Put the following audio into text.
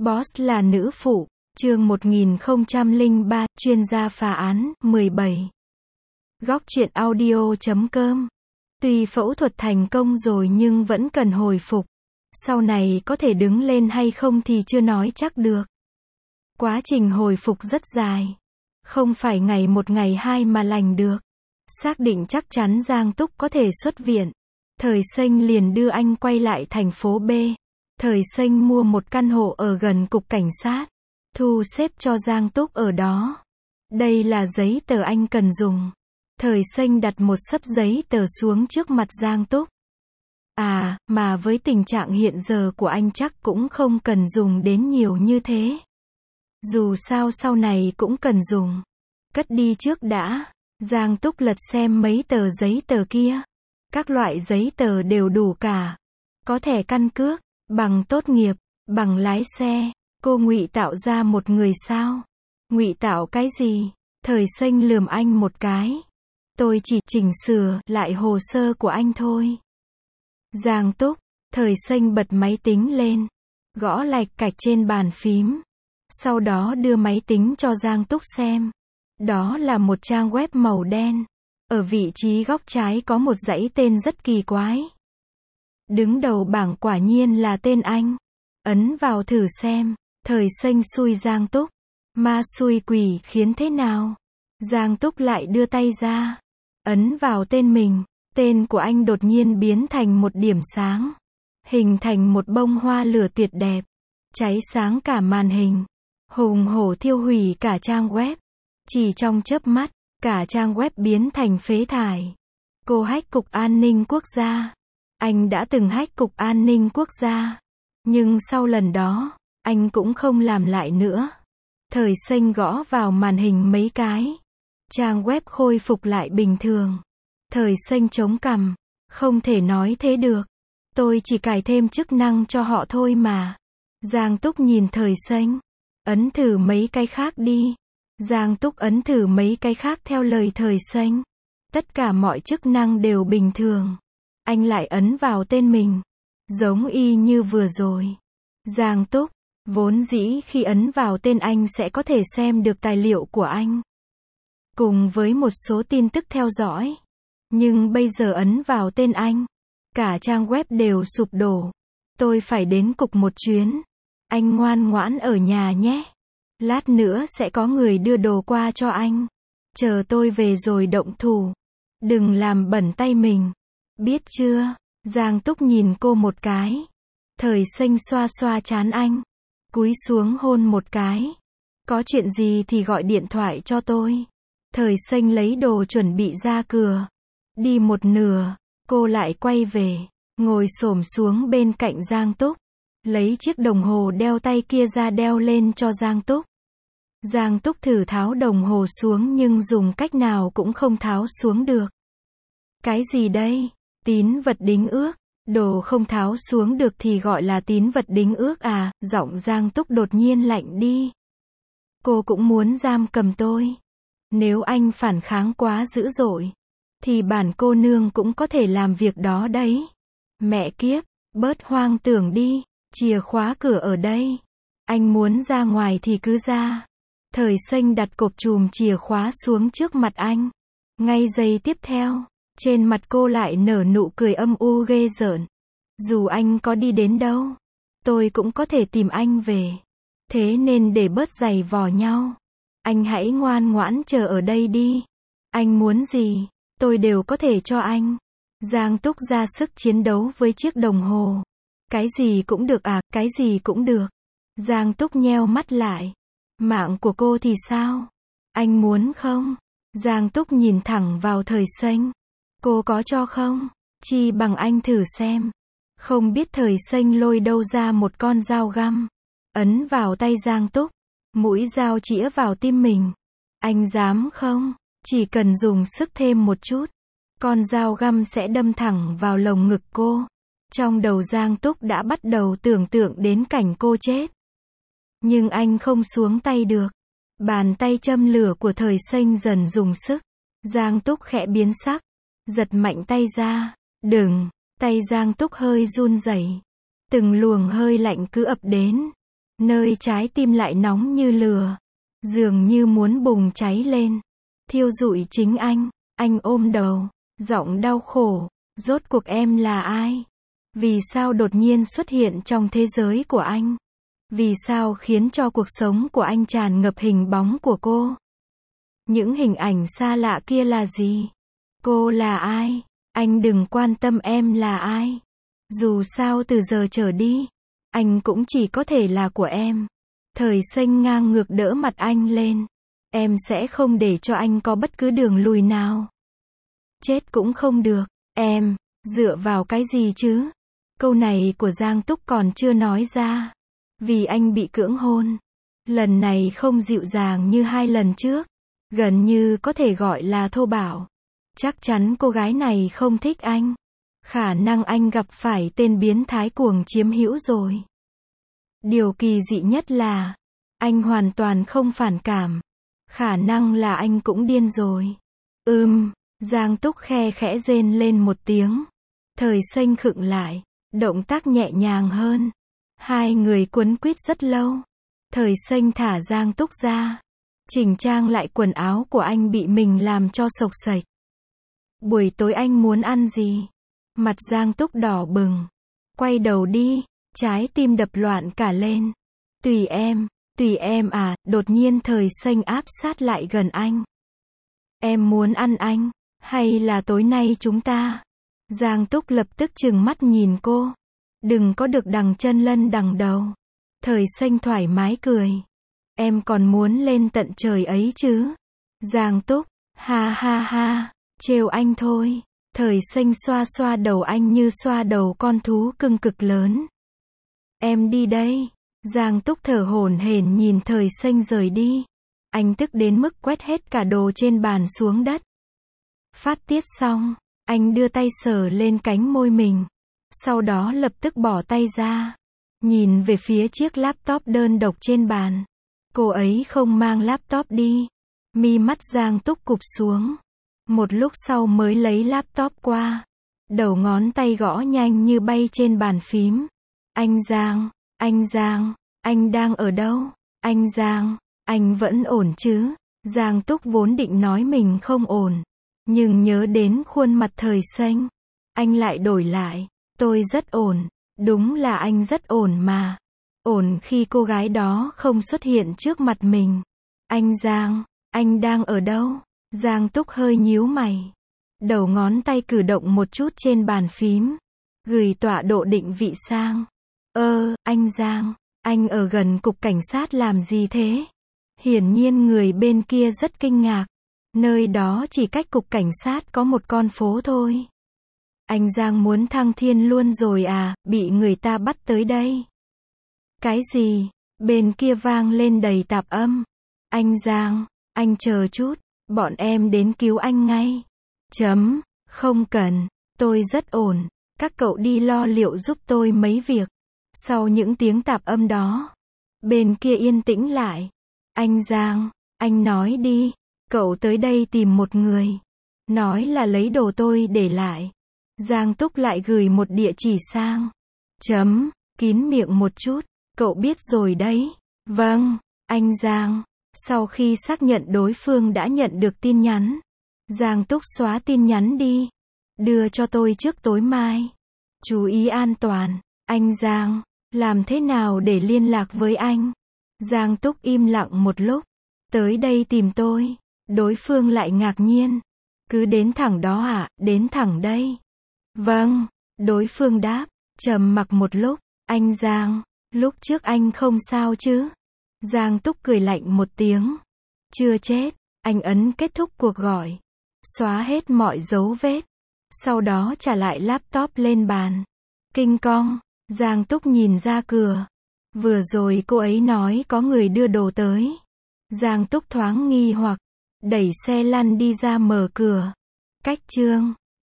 Boss là nữ phụ, chương 1003, chuyên gia phá án, 17. Góc truyện audio.com. Tuy phẫu thuật thành công rồi nhưng vẫn cần hồi phục. Sau này có thể đứng lên hay không thì chưa nói chắc được. Quá trình hồi phục rất dài. Không phải ngày một ngày hai mà lành được. Xác định chắc chắn Giang Túc có thể xuất viện. Thời Xanh liền đưa anh quay lại thành phố B. Thời Xanh mua một căn hộ ở gần cục cảnh sát. Thu xếp cho Giang Túc ở đó. Đây là giấy tờ anh cần dùng. Thời Xanh đặt một xấp giấy tờ xuống trước mặt Giang Túc. À, mà với tình trạng hiện giờ của anh chắc cũng không cần dùng đến nhiều như thế. Dù sao sau này cũng cần dùng. Cất đi trước đã. Giang Túc lật xem mấy tờ giấy tờ kia. Các loại giấy tờ đều đủ cả. Có thẻ căn cước, bằng tốt nghiệp, bằng lái xe. Cô ngụy tạo ra một người sao? Ngụy tạo cái gì? Thời Xanh lườm anh một cái. Tôi chỉ chỉnh sửa lại hồ sơ của anh thôi. Giang Túc, Thời Xanh bật máy tính lên, gõ lạch cạch trên bàn phím. Sau đó đưa máy tính cho Giang Túc xem. Đó là một trang web màu đen. Ở vị trí góc trái có một dãy tên rất kỳ quái. Đứng đầu bảng quả nhiên là tên anh. Ấn vào thử xem. Thời Xanh xui Giang Túc. Ma xui quỷ khiến thế nào? Giang Túc lại đưa tay ra. Ấn vào tên mình. Tên của anh đột nhiên biến thành một điểm sáng. Hình thành một bông hoa lửa tuyệt đẹp. Cháy sáng cả màn hình. Hùng hổ thiêu hủy cả trang web. Chỉ trong chớp mắt, cả trang web biến thành phế thải. Cô hack Cục An ninh Quốc gia. Anh đã từng hack Cục An ninh Quốc gia. Nhưng sau lần đó, anh cũng không làm lại nữa. Thời Xanh gõ vào màn hình mấy cái. Trang web khôi phục lại bình thường. Thời Xanh chống cằm. Không thể nói thế được. Tôi chỉ cài thêm chức năng cho họ thôi mà. Giang Túc nhìn Thời Xanh. Ấn thử mấy cái khác đi. Giang Túc ấn thử mấy cái khác theo lời Thời Xanh. Tất cả mọi chức năng đều bình thường. Anh lại ấn vào tên mình. Giống y như vừa rồi. Giang Túc, vốn dĩ khi ấn vào tên anh sẽ có thể xem được tài liệu của anh. Cùng với một số tin tức theo dõi. Nhưng bây giờ ấn vào tên anh. Cả trang web đều sụp đổ. Tôi phải đến cục một chuyến. Anh ngoan ngoãn ở nhà nhé. Lát nữa sẽ có người đưa đồ qua cho anh. Chờ tôi về rồi động thủ. Đừng làm bẩn tay mình. Biết chưa? Giang Túc nhìn cô một cái. Thời Xanh xoa xoa trán anh. Cúi xuống hôn một cái. Có chuyện gì thì gọi điện thoại cho tôi. Thời Xanh lấy đồ chuẩn bị ra cửa. Đi một nửa, cô lại quay về. Ngồi xổm xuống bên cạnh Giang Túc. Lấy chiếc đồng hồ đeo tay kia ra đeo lên cho Giang Túc. Giang Túc thử tháo đồng hồ xuống nhưng dùng cách nào cũng không tháo xuống được. Cái gì đây? Tín vật đính ước. Đồ không tháo xuống được thì gọi là tín vật đính ước à? Giọng Giang Túc đột nhiên lạnh đi. Cô cũng muốn giam cầm tôi. Nếu anh phản kháng quá dữ dội, thì bản cô nương cũng có thể làm việc đó đấy. Mẹ kiếp, bớt hoang tưởng đi. Chìa khóa cửa ở đây. Anh muốn ra ngoài thì cứ ra. Thời Xanh đặt cộp chùm chìa khóa xuống trước mặt anh. Ngay giây tiếp theo, trên mặt cô lại nở nụ cười âm u ghê rợn. Dù anh có đi đến đâu, tôi cũng có thể tìm anh về. Thế nên để bớt giày vò nhau, anh hãy ngoan ngoãn chờ ở đây đi. Anh muốn gì, tôi đều có thể cho anh. Giang Túc ra sức chiến đấu với chiếc đồng hồ. Cái gì cũng được à, cái gì cũng được. Giang Túc nheo mắt lại. Mạng của cô thì sao? Anh muốn không? Giang Túc nhìn thẳng vào Thời Xanh. Cô có cho không? Chi bằng anh thử xem. Không biết Thời Xanh lôi đâu ra một con dao găm. Ấn vào tay Giang Túc. Mũi dao chĩa vào tim mình. Anh dám không? Chỉ cần dùng sức thêm một chút. Con dao găm sẽ đâm thẳng vào lồng ngực cô. Trong đầu Giang Túc đã bắt đầu tưởng tượng đến cảnh cô chết. Nhưng anh không xuống tay được. Bàn tay châm lửa của Thời Xanh dần dùng sức. Giang Túc khẽ biến sắc. Giật mạnh tay ra. Đừng. Tay Giang Túc hơi run rẩy. Từng luồng hơi lạnh cứ ập đến. nơi trái tim lại nóng như lửa, dường như muốn bùng cháy lên, thiêu rụi chính anh ôm đầu, giọng đau khổ, rốt cuộc em là ai? Vì sao đột nhiên xuất hiện trong thế giới của anh? Vì sao khiến cho cuộc sống của anh tràn ngập hình bóng của cô? Những hình ảnh xa lạ kia là gì? Cô là ai? Anh đừng quan tâm em là ai. Dù sao từ giờ trở đi, anh cũng chỉ có thể là của em. Thời Xanh ngang ngược đỡ mặt anh lên. Em sẽ không để cho anh có bất cứ đường lùi nào. Chết cũng không được. Em, dựa vào cái gì chứ? Câu này của Giang Túc còn chưa nói ra. Vì anh bị cưỡng hôn. Lần này không dịu dàng như 2 lần trước. Gần như có thể gọi là thô bạo. Chắc chắn cô gái này không thích anh. Khả năng anh gặp phải tên biến thái cuồng chiếm hữu rồi. Điều kỳ dị nhất là, anh hoàn toàn không phản cảm. Khả năng là anh cũng điên rồi. Giang Túc khe khẽ rên lên một tiếng. Thời Xanh khựng lại, động tác nhẹ nhàng hơn. Hai người quấn quýt rất lâu. Thời Xanh thả Giang Túc ra, chỉnh trang lại quần áo của anh bị mình làm cho xộc xệch. Buổi tối anh muốn ăn gì? Mặt Giang Túc đỏ bừng. Quay đầu đi, trái tim đập loạn cả lên. Tùy em à, đột nhiên Thời Xanh áp sát lại gần anh. Em muốn ăn anh, hay là tối nay chúng ta? Giang Túc lập tức trừng mắt nhìn cô. Đừng có được đằng chân lân đằng đầu. Thời Xanh thoải mái cười. Em còn muốn lên tận trời ấy chứ? Giang Túc, ha ha ha, trêu anh thôi. Thời Xanh xoa xoa đầu anh như xoa đầu con thú cưng cực lớn. Em đi đây. Giang Túc thở hổn hển nhìn Thời Xanh rời đi. Anh tức đến mức quét hết cả đồ trên bàn xuống đất. Phát tiết xong, anh đưa tay sờ lên cánh môi mình. Sau đó lập tức bỏ tay ra. Nhìn về phía chiếc laptop đơn độc trên bàn. Cô ấy không mang laptop đi. Mi mắt Giang Túc cụp xuống. Một lúc sau mới lấy laptop qua. Đầu ngón tay gõ nhanh như bay trên bàn phím. Anh Giang, anh đang ở đâu? Anh Giang, anh vẫn ổn chứ? Giang Túc vốn định nói mình không ổn. Nhưng nhớ đến khuôn mặt Thời Xanh. Anh lại đổi lại. Tôi rất ổn. Đúng là anh rất ổn mà. Ổn khi cô gái đó không xuất hiện trước mặt mình. Anh Giang, anh đang ở đâu? Giang Túc hơi nhíu mày. Đầu ngón tay cử động một chút trên bàn phím. Gửi tọa độ định vị sang. Anh Giang, anh ở gần cục cảnh sát làm gì thế? Hiển nhiên người bên kia rất kinh ngạc. Nơi đó chỉ cách cục cảnh sát có một con phố thôi. Anh Giang muốn thăng thiên luôn rồi à, bị người ta bắt tới đây. Cái gì? Bên kia vang lên đầy tạp âm. Anh Giang, anh chờ chút, bọn em đến cứu anh ngay. Không cần, tôi rất ổn, các cậu đi lo liệu giúp tôi mấy việc. Sau những tiếng tạp âm đó, bên kia yên tĩnh lại. Anh Giang, anh nói đi, cậu tới đây tìm một người. Nói là lấy đồ tôi để lại. Giang Túc lại gửi một địa chỉ sang. Kín miệng một chút, cậu biết rồi đấy. Vâng, anh Giang. Sau khi xác nhận đối phương đã nhận được tin nhắn, Giang Túc xóa tin nhắn đi. Đưa cho tôi trước tối mai. Chú ý an toàn. Anh Giang, làm thế nào để liên lạc với anh? Giang Túc im lặng một lúc. Tới đây tìm tôi. Đối phương lại ngạc nhiên. Cứ đến thẳng đó ạ, đến thẳng đây. Vâng, đối phương đáp. Trầm mặc một lúc. Anh Giang, lúc trước anh không sao chứ? Giang Túc cười lạnh một tiếng. Chưa chết. Anh ấn kết thúc cuộc gọi. Xóa hết mọi dấu vết. Sau đó trả lại laptop lên bàn. Kinh cong. Giang Túc nhìn ra cửa. Vừa rồi cô ấy nói có người đưa đồ tới. Giang Túc thoáng nghi hoặc. Đẩy xe lăn đi ra mở cửa. Cách chương